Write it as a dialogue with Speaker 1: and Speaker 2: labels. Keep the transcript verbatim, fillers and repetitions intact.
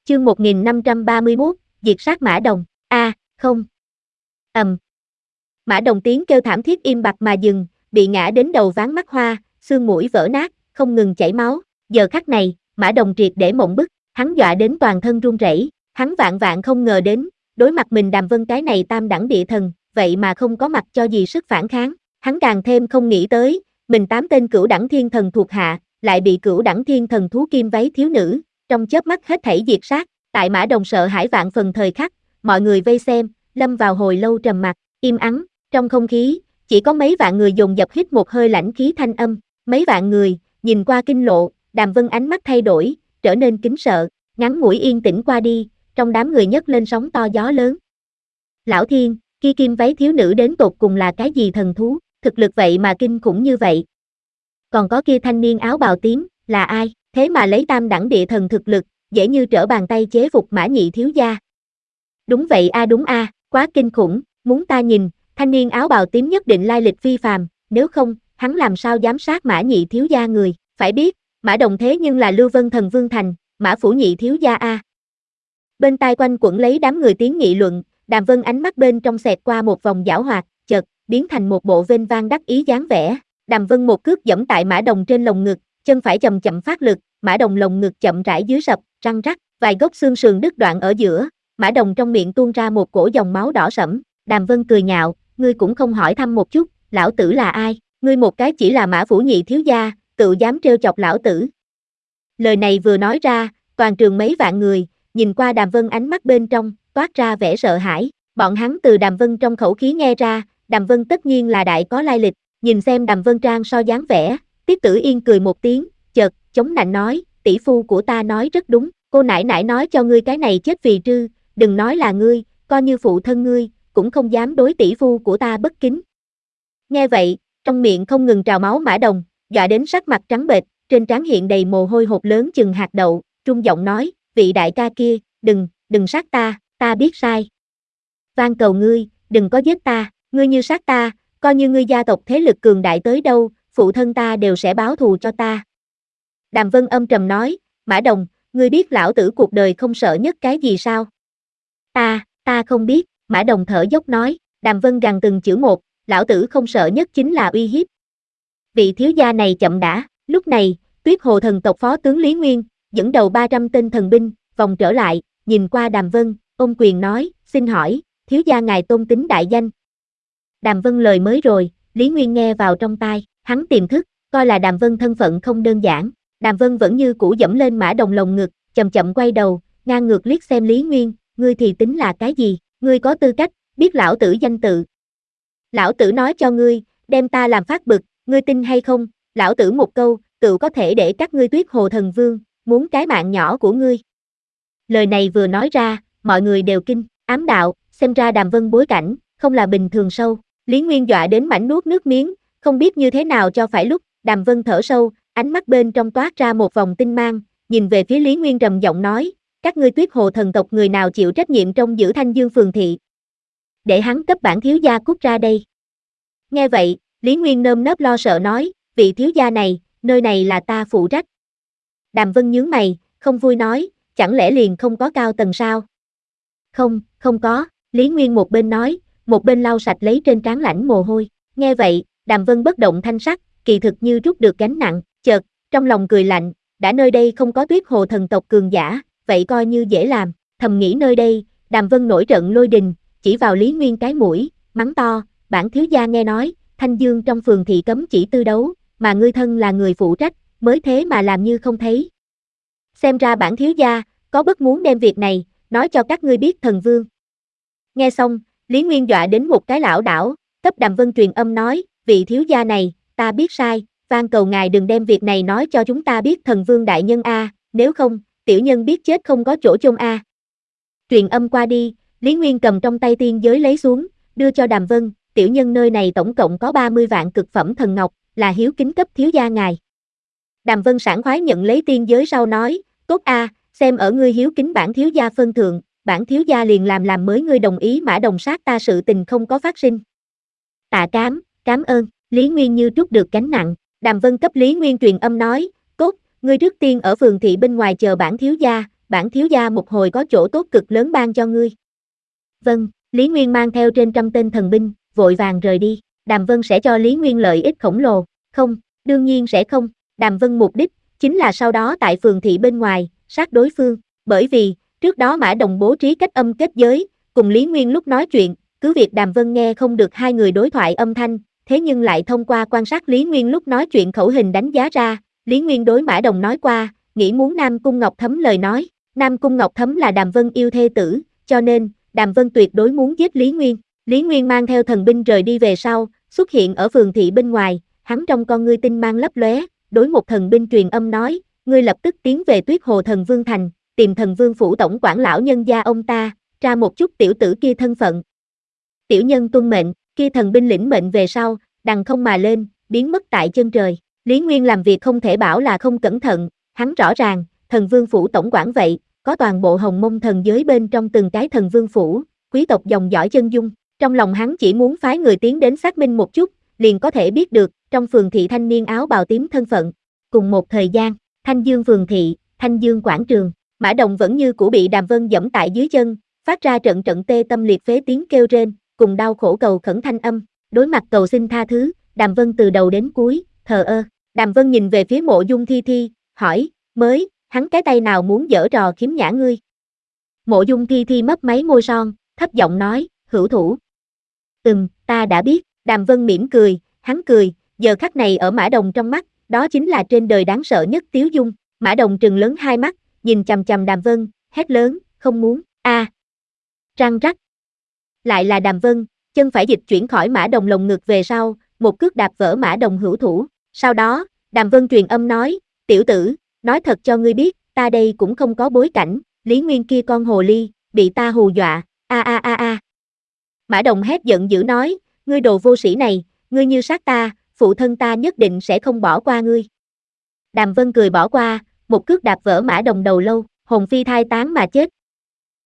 Speaker 1: Chương một nghìn năm trăm ba mươi mốt, diệt sát Mã Đồng. A, à, không. Ầm. Mã Đồng tiếng kêu thảm thiết im bặt mà dừng, bị ngã đến đầu ván mắt hoa, xương mũi vỡ nát, không ngừng chảy máu. Giờ khắc này, Mã Đồng triệt để mộng bức, hắn dọa đến toàn thân run rẩy, hắn vạn vạn không ngờ đến, đối mặt mình Đàm Vân cái này tam đẳng địa thần, vậy mà không có mặt cho gì sức phản kháng. Hắn càng thêm không nghĩ tới, mình tám tên cửu đẳng thiên thần thuộc hạ, lại bị cửu đẳng thiên thần thú kim váy thiếu nữ, trong chớp mắt hết thảy diệt sát. Tại Mã Đồng sợ hãi vạn phần thời khắc, mọi người vây xem, lâm vào hồi lâu trầm mặc, im ắng, trong không khí, chỉ có mấy vạn người dồn dập hít một hơi lãnh khí thanh âm, mấy vạn người, nhìn qua kinh lộ, Đàm Vân ánh mắt thay đổi, trở nên kính sợ, ngắn ngủi yên tĩnh qua đi, trong đám người nhấc lên sóng to gió lớn. Lão Thiên, kia kim váy thiếu nữ đến tột cùng là cái gì thần thú, thực lực vậy mà kinh khủng như vậy. Còn có kia thanh niên áo bào tím, là ai, thế mà lấy tam đẳng địa thần thực lực, dễ như trở bàn tay chế phục Mã nhị thiếu gia. Đúng vậy a à, đúng a, à, quá kinh khủng, muốn ta nhìn, thanh niên áo bào tím nhất định lai lịch phi phàm, nếu không, hắn làm sao dám sát Mã nhị thiếu gia người, phải biết, Mã Đồng thế nhưng là Lưu Vân Thần Vương thành, Mã phủ nhị thiếu gia a. À. Bên tai quanh quẩn lấy đám người tiếng nghị luận, Đàm Vân ánh mắt bên trong xẹt qua một vòng giảo hoạt, chợt biến thành một bộ vênh vang đắc ý dáng vẻ. Đàm Vân một cước giẫm tại Mã Đồng trên lồng ngực, chân phải chậm chậm phát lực, Mã Đồng lồng ngực chậm rãi dưới sập, răng rắc, vài gốc xương sườn đứt đoạn ở giữa, Mã Đồng trong miệng tuôn ra một cổ dòng máu đỏ sẫm. Đàm Vân cười nhạo, ngươi cũng không hỏi thăm một chút, lão tử là ai, ngươi một cái chỉ là Mã phủ nhị thiếu gia, tự dám trêu chọc lão tử. Lời này vừa nói ra, toàn trường mấy vạn người, nhìn qua Đàm Vân ánh mắt bên trong, toát ra vẻ sợ hãi, bọn hắn từ Đàm Vân trong khẩu khí nghe ra, Đàm Vân tất nhiên là đại có lai lịch, nhìn xem Đàm Vân trang so dáng vẻ, Tiết Tử Yên cười một tiếng, chợt, chống nạnh nói, tỷ phu của ta nói rất đúng, cô nãi nãi nói cho ngươi cái này chết vì trư, đừng nói là ngươi, coi như phụ thân ngươi, cũng không dám đối tỷ phu của ta bất kính. Nghe vậy, trong miệng không ngừng trào máu Mã Đồng, dọa đến sắc mặt trắng bệch, trên trán hiện đầy mồ hôi hột lớn chừng hạt đậu, trung giọng nói, vị đại ca kia, đừng, đừng sát ta, ta biết sai. Van cầu ngươi, đừng có giết ta, ngươi như sát ta, coi như ngươi gia tộc thế lực cường đại tới đâu, phụ thân ta đều sẽ báo thù cho ta. Đàm Vân âm trầm nói, Mã Đồng, ngươi biết lão tử cuộc đời không sợ nhất cái gì sao? Ta, ta không biết, Mã Đồng thở dốc nói, Đàm Vân gằn từng chữ một, lão tử không sợ nhất chính là uy hiếp. Vị thiếu gia này chậm đã, lúc này, Tuyết Hồ thần tộc phó tướng Lý Nguyên, dẫn đầu ba trăm tên thần binh, vòng trở lại, nhìn qua Đàm Vân, ôm quyền nói, xin hỏi, thiếu gia ngài tôn tính đại danh. Đàm Vân lời mới rồi, Lý Nguyên nghe vào trong tai, hắn tiềm thức, coi là Đàm Vân thân phận không đơn giản. Đàm Vân vẫn như cũ dẫm lên Mã Đồng lồng ngực, chậm chậm quay đầu, ngang ngược liếc xem Lý Nguyên, ngươi thì tính là cái gì, ngươi có tư cách, biết lão tử danh tự. Lão tử nói cho ngươi, đem ta làm phát bực, ngươi tin hay không, lão tử một câu, tự có thể để các ngươi Tuyết Hồ thần vương, muốn cái mạng nhỏ của ngươi. Lời này vừa nói ra, mọi người đều kinh, ám đạo, xem ra Đàm Vân bối cảnh, không là bình thường sâu. Lý Nguyên dọa đến mảnh nuốt nước miếng, không biết như thế nào cho phải lúc, Đàm Vân thở sâu, ánh mắt bên trong toát ra một vòng tinh mang, nhìn về phía Lý Nguyên trầm giọng nói, các ngươi Tuyết Hồ thần tộc người nào chịu trách nhiệm trong giữ Thanh Dương phường thị. Để hắn cấp bản thiếu gia cút ra đây. Nghe vậy, Lý Nguyên nơm nớp lo sợ nói, vị thiếu gia này, nơi này là ta phụ trách. Đàm Vân nhướng mày, không vui nói, chẳng lẽ liền không có cao tầng sao? Không, không có, Lý Nguyên một bên nói, một bên lau sạch lấy trên trán lạnh mồ hôi. Nghe vậy, Đàm Vân bất động thanh sắc, kỳ thực như rút được gánh nặng, chợt, trong lòng cười lạnh, đã nơi đây không có Tuyết Hồ thần tộc cường giả, vậy coi như dễ làm, thầm nghĩ nơi đây, Đàm Vân nổi trận lôi đình, chỉ vào Lý Nguyên cái mũi, mắng to, bản thiếu gia nghe nói, Thanh Dương trong phường thị cấm chỉ tư đấu, mà ngươi thân là người phụ trách, mới thế mà làm như không thấy. Xem ra bản thiếu gia, có bất muốn đem việc này, nói cho các ngươi biết thần vương. Nghe xong, Lý Nguyên dọa đến một cái lảo đảo, cấp Đàm Vân truyền âm nói, vị thiếu gia này, ta biết sai, van cầu ngài đừng đem việc này nói cho chúng ta biết thần vương đại nhân a, nếu không, tiểu nhân biết chết không có chỗ chôn a. Truyền âm qua đi, Lý Nguyên cầm trong tay tiên giới lấy xuống, đưa cho Đàm Vân, tiểu nhân nơi này tổng cộng có ba mươi vạn cực phẩm thần ngọc, là hiếu kính cấp thiếu gia ngài. Đàm Vân sảng khoái nhận lấy tiên giới sau nói, tốt a, xem ở ngươi hiếu kính bản thiếu gia phân thượng, bản thiếu gia liền làm làm mới ngươi đồng ý Mã Đồng sát ta sự tình không có phát sinh. Tạ cám, cám ơn, Lý Nguyên như trút được gánh nặng, Đàm Vân cấp Lý Nguyên truyền âm nói, tốt, ngươi trước tiên ở phường thị bên ngoài chờ bản thiếu gia, bản thiếu gia một hồi có chỗ tốt cực lớn ban cho ngươi. Vâng, Lý Nguyên mang theo trên trăm tên thần binh, vội vàng rời đi. Đàm Vân sẽ cho Lý Nguyên lợi ích khổng lồ. Không, đương nhiên sẽ không. Đàm Vân mục đích chính là sau đó tại phường thị bên ngoài sát đối phương, bởi vì trước đó Mã Đồng bố trí cách âm kết giới, cùng Lý Nguyên lúc nói chuyện, cứ việc Đàm Vân nghe không được hai người đối thoại âm thanh, thế nhưng lại thông qua quan sát Lý Nguyên lúc nói chuyện khẩu hình đánh giá ra, Lý Nguyên đối Mã Đồng nói qua, nghĩ muốn Nam Cung Ngọc Thấm lời nói, Nam Cung Ngọc Thấm là Đàm Vân yêu thê tử, cho nên, Đàm Vân tuyệt đối muốn giết Lý Nguyên. Lý Nguyên mang theo thần binh rời đi về sau, xuất hiện ở phường thị bên ngoài, hắn trong con ngươi tinh mang lấp lóe, đối một thần binh truyền âm nói, ngươi lập tức tiến về Tuyết Hồ Thần Vương Thành, tìm Thần Vương phủ tổng quản lão nhân gia ông ta, tra một chút tiểu tử kia thân phận. Tiểu nhân tuân mệnh, kia thần binh lĩnh mệnh về sau, đằng không mà lên, biến mất tại chân trời. Lý Nguyên làm việc không thể bảo là không cẩn thận, hắn rõ ràng, Thần Vương phủ tổng quản vậy, có toàn bộ Hồng Mông thần giới bên trong từng cái Thần Vương phủ, quý tộc dòng dõi chân dung, trong lòng hắn chỉ muốn phái người tiến đến xác minh một chút, liền có thể biết được, trong phường thị thanh niên áo bào tím thân phận. Cùng một thời gian, Thanh Dương phường thị, Thanh Dương quảng trường, Mã Đồng vẫn như cũ bị Đàm Vân giẫm tại dưới chân, phát ra trận trận tê tâm liệt phế tiếng kêu rên, cùng đau khổ cầu khẩn thanh âm, đối mặt cầu xin tha thứ, Đàm Vân từ đầu đến cuối, thờ ơ. Đàm Vân nhìn về phía Mộ Dung Thi Thi, hỏi, mới, hắn cái tay nào muốn giở trò khiếm nhã ngươi? Mộ Dung Thi Thi mấp máy môi son, thấp giọng nói, hữu thủ. Ừm, ta đã biết, Đàm Vân mỉm cười, hắn cười, giờ khắc này ở Mã Đồng trong mắt, đó chính là trên đời đáng sợ nhất tiếu dung. Mã Đồng trừng lớn hai mắt, nhìn chằm chằm Đàm Vân, hét lớn, không muốn, a, à. Răng rắc. Lại là Đàm Vân, chân phải dịch chuyển khỏi Mã Đồng lồng ngực về sau, một cước đạp vỡ Mã Đồng hữu thủ. Sau đó, Đàm Vân truyền âm nói, tiểu tử, nói thật cho ngươi biết, ta đây cũng không có bối cảnh, Lý Nguyên kia con hồ ly, bị ta hù dọa, a a a a. Mã Đồng hét giận dữ nói, ngươi đồ vô sĩ này, ngươi như sát ta, phụ thân ta nhất định sẽ không bỏ qua ngươi. Đàm Vân cười bỏ qua, một cước đạp vỡ Mã Đồng đầu lâu, hồn phi thai tán mà chết,